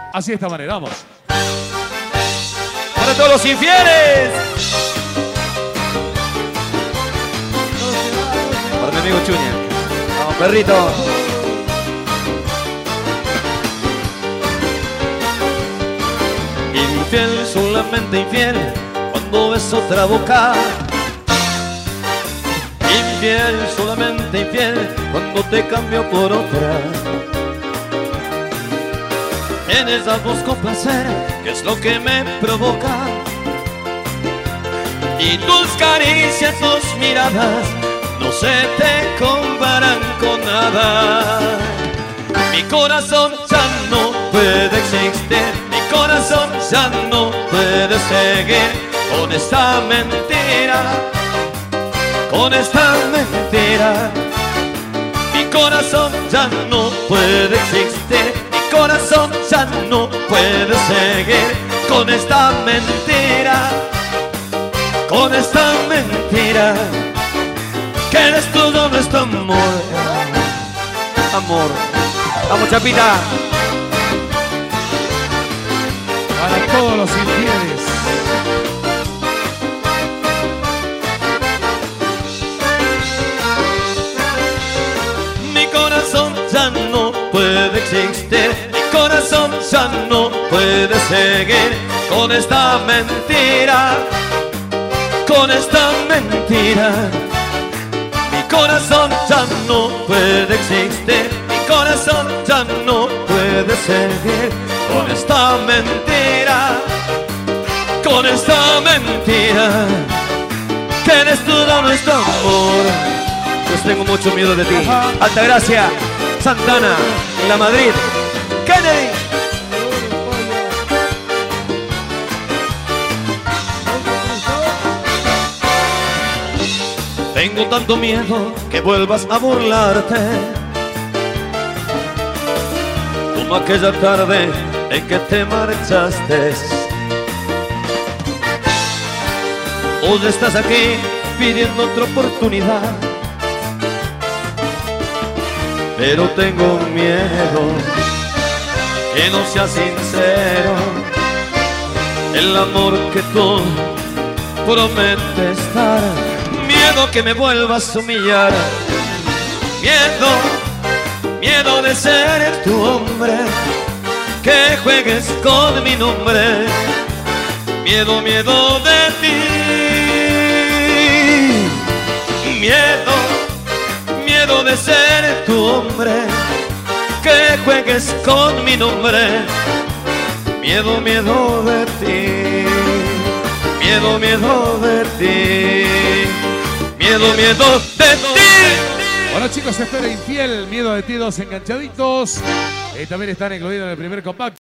Así de esta manera, vamos. Para todos los infieles. Para mi amigo Chuña. Vamos, perrito. Infiel, solamente infiel cuando ves otra boca. Infiel, solamente infiel cuando te cambio por otra. En esas busco placer, que es lo que me provoca. Y tus caricias, tus miradas no se te comparan con nada. Mi corazón ya no puede existir, mi corazón ya no puede seguir con esta mentira, con esta mentira. Mi corazón ya no puede existir, mi corazón ya no puede seguir con esta mentira, con esta mentira. Que eres todo nuestro amor, amor. Vamos, Chapita. Para todos los infieles. Mi corazón ya no puede existir, mi corazón ya no puede seguir con esta mentira, con esta mentira. Mi corazón ya no puede existir, mi corazón ya no puede seguir con esta mentira, con esta mentira. Que eres todo nuestro amor. Pues tengo mucho miedo de ti. Altagracia, Santana, La Madrid, Kennedy. Tengo tanto miedo que vuelvas a burlarte, como aquella tarde en que te marchaste. Hoy estás aquí pidiendo otra oportunidad, pero tengo miedo que no sea sincero el amor que tú prometes dar. Miedo que me vuelvas a humillar, miedo, miedo de ser tu hombre, que juegues con mi nombre. Miedo, miedo de ti. Miedo, miedo de ser tu hombre, que juegues con mi nombre. Miedo, miedo de ti. Miedo, miedo de ti. Miedo, miedo de ti. Hola chicos, espera Infiel, Miedo de ti, dos enganchaditos. También están incluidos en el primer compacto.